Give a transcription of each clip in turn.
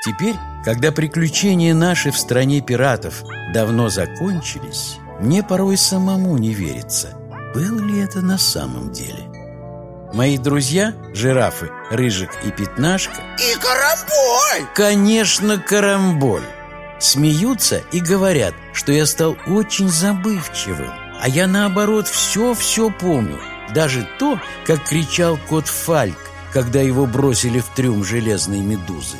Теперь, когда приключения наши в стране пиратов давно закончились, мне порой самому не верится, было ли это на самом деле. Мои друзья, жирафы, Рыжик и Пятнашка, и Карамболь! Конечно, Карамболь, смеются и говорят, что я стал очень забывчивым, а я, наоборот, все помню. Даже то, как кричал кот Фальк, когда его бросили в трюм железной медузы.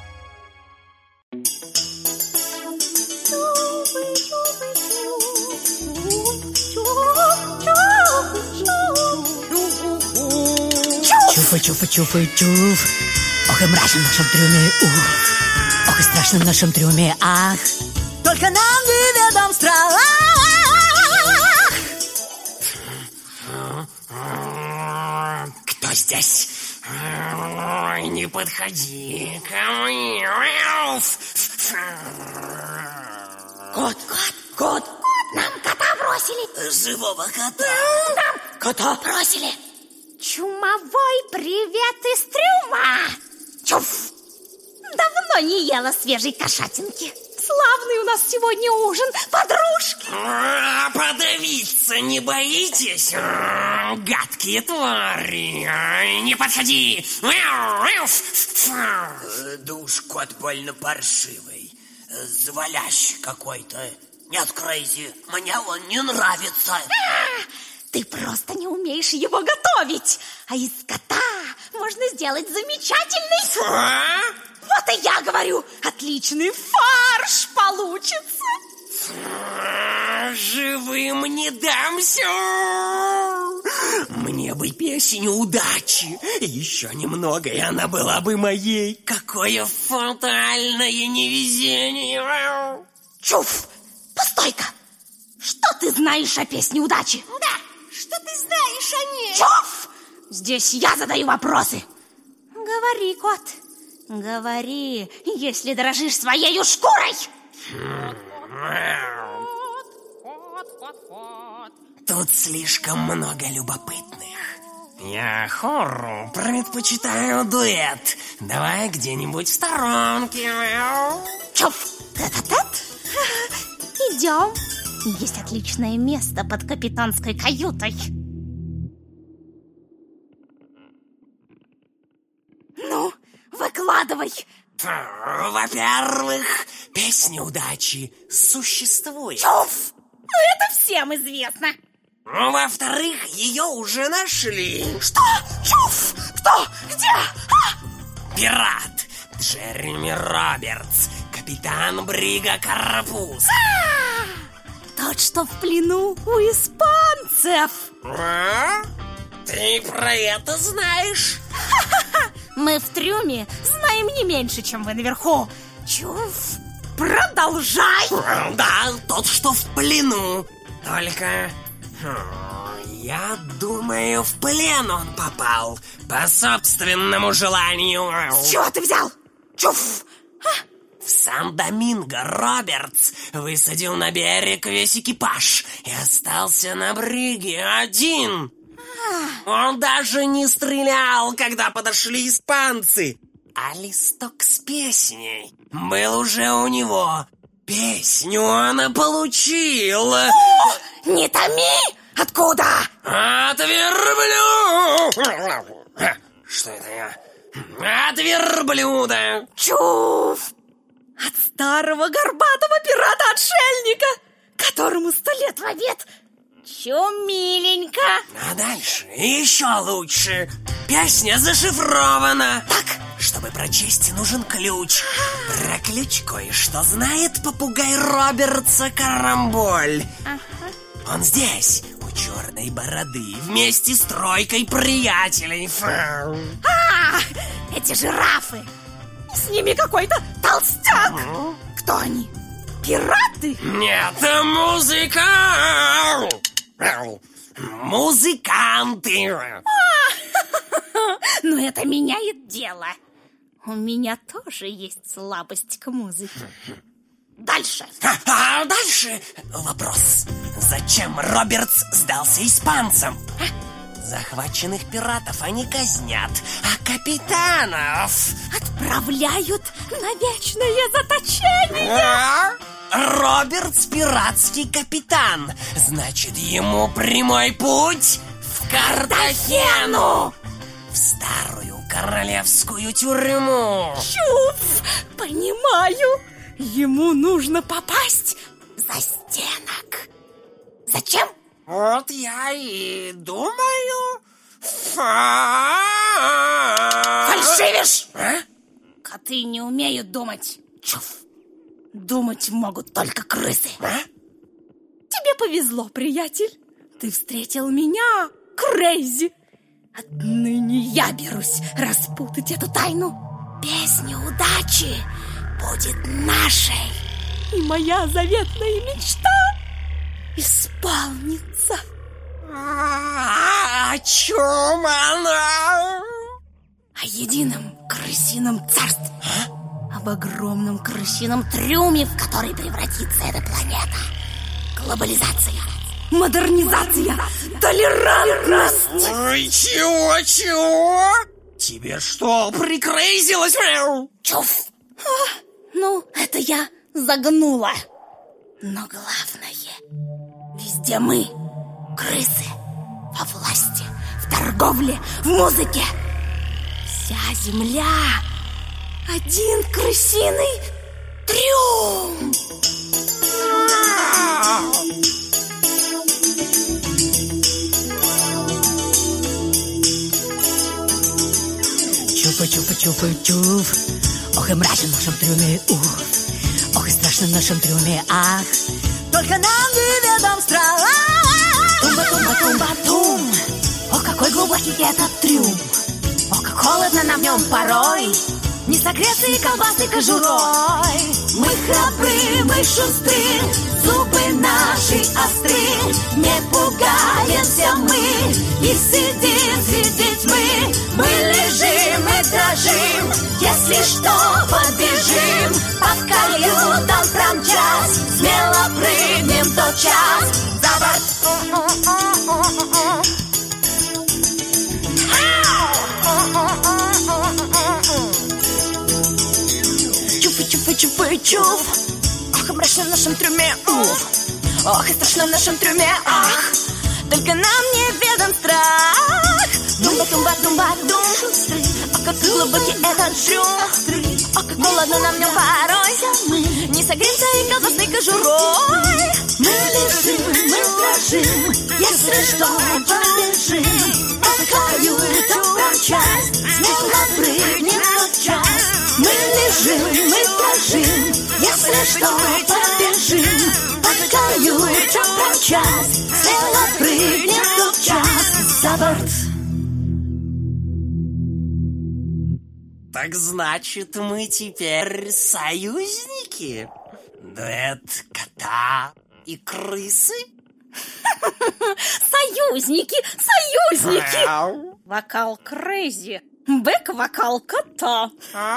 Чуфа-чуфа-чуфа-чуф. Ох, и мрачно в нашем трюме, уф. Ох, и страшно в нашем трюме, ах. Только нам неведом страх. Кто здесь? Не подходи ко мне. Кот, нам кота бросили. Живого кота. Нам кота бросили. Чумовой привет из трюма. Чуф! Давно не ела свежей кошатинки. Славный у нас сегодня ужин, подружки. Подавиться не боитесь? Гадкие твари. Не подходи. Да уж кот больно паршивый. Завалящий какой-то. Нет, Крейзи, мне он не нравится. Ты просто не умеешь его готовить. А из кота можно сделать замечательный... Вот и я говорю, отличный фарш получится. Живым не дамся. Мне бы песню удачи. Еще немного, и она была бы моей. Какое фатальное невезение. Чуф, постой-ка. Что ты знаешь о песне удачи? Да, что ты знаешь о ней? Чуф! Здесь я задаю вопросы. Говори, кот, говори, если дорожишь своей шкурой. Тут слишком много любопытных. Я хоррор предпочитаю дуэт. Давай где-нибудь в сторонке. Чуф, тет-а-тет? Идем. Есть отличное место под капитанской каютой. Ну, выкладывай. Во-первых, песня удачи существует. Чуф! Ну, это всем известно. Во-вторых, ее уже нашли. Что? Чуф! Кто? Где? Пират Джереми Робертс, капитан брига Карапуз. Тот, что в плену у испанцев. Ты про это знаешь? Мы в трюме знаем не меньше, чем вы наверху. Чуф, продолжай. Да, тот, что в плену. Только... я думаю, в плен он попал по собственному желанию. С чего ты взял? Чуф! В Сан-Доминго Робертс высадил на берег весь экипаж и остался на бриге один. Он даже не стрелял, когда подошли испанцы. А листок с песней был уже у него. Песню он получил. Не томи! Откуда? От верблюда. Что это я? От верблюда. Чуф! От старого горбатого пирата-отшельника, которому 100 лет в обед. Чё, миленько? А дальше еще лучше. Песня зашифрована. Так. Чтобы прочесть, нужен ключ. Про ключ кое-что знает попугай Робертса Карамболь. Он здесь, у черной бороды, вместе с тройкой приятелей. Эти жирафы. С ними какой-то толстяк. Кто они? Пираты? Нет, музыканты. Ну, это меняет дело. У меня тоже есть слабость к музыке. Дальше. А дальше вопрос. Зачем Робертс сдался испанцам? Захваченных пиратов они казнят, а капитанов отправляют на вечное заточение. Робертс пиратский капитан. Значит, ему прямой путь в Картахену, в старую королевскую тюрьму. Чуф, понимаю. Ему нужно попасть за стенок. Зачем? Вот я и думаю. Фальшивишь! Коты не умеют думать. Чуф. Думать могут только крысы. Тебе повезло, приятель. Ты встретил меня, Крейзи. Отныне я берусь распутать эту тайну. Песня удачи будет нашей. И моя заветная мечта исполнится. О чем она? О едином крысином царстве. Об огромном крысином трюме, в который превратится эта планета. Глобализация, модернизация, толерантность. Ой, чего? Тебе что, прикрейзилось? Чуф. Ну, это я загнула. Но главное, везде мы, крысы, во власти, в торговле, в музыке. Вся земля — один крысиный трюм. Чуфа-чуфа-чуфа-чуф. Ох, и мрачен в нашем трюме, ух. Ох, и страшно в нашем трюме, ах. Только нам неведом страх. Тумба-тумба-тумба-тум. Ох, какой глубокий этот трюм. Ох, как холодно нам в нем порой. Не согретые колбасы кожурой. Мы храбры, мы шустры, зубы наши остры. Не пугаемся мы и сидеть мы. Мы лежим и дрожим, если что, побежим. Под каютом промчась, смело прыгнем тотчас за борт. Чуф-чуф-чуф-чуф. Ох, и мрачно в нашем трюме, уф. Ох, и страшно в нашем трюме, ах. Только нам неведом страх. Думба-думба-думба-дум. Ох, как глубокий этот трюм. Ох, как холодно нам в нем порой. Не согреемся и колбасной кожурой. Мы лежим, мы дрожим, если что, побежим. Под каютом промчась, смело прыгнем тотчас. Мы лежим, мы дрожим, если что, побежим. Под каютом промчась, смело прыгнем тотчас за борт. Так значит, мы теперь союзники? Дуэт кота и крысы? Союзники, союзники. Вокал Крейзи, бэк-вокал кота.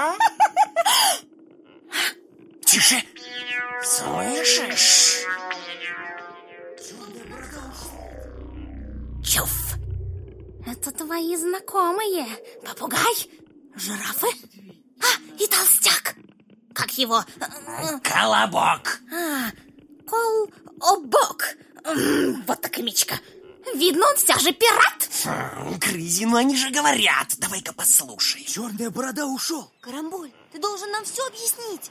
Тише! Слышишь? Чуф. Это твои знакомые. Попугай, жирафы, и толстяк. Как его? Колобок. Колобок. Вот так и мечка. Видно, он вся же пират. Крызи, ну они же говорят. Давай-ка послушай. Черная борода ушел. Карамболь, ты должен нам все объяснить.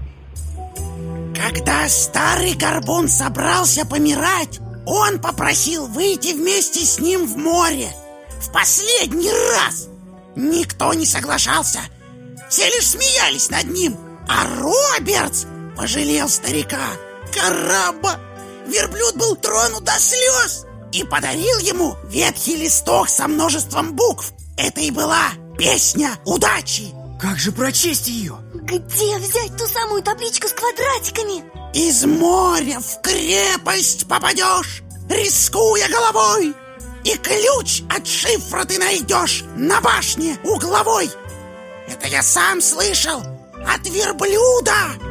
Когда старый горбун собрался помирать, он попросил выйти вместе с ним в море. В последний раз. Никто не соглашался. Все лишь смеялись над ним. А Робертс пожалел старика. Караба! Верблюд был тронут до слез и подарил ему ветхий листок со множеством букв. Это и была песня удачи. Как же прочесть ее? Где взять ту самую табличку с квадратиками? Из моря в крепость попадешь, рискуя головой, и ключ от шифра ты найдешь на башне угловой. Это я сам слышал от верблюда.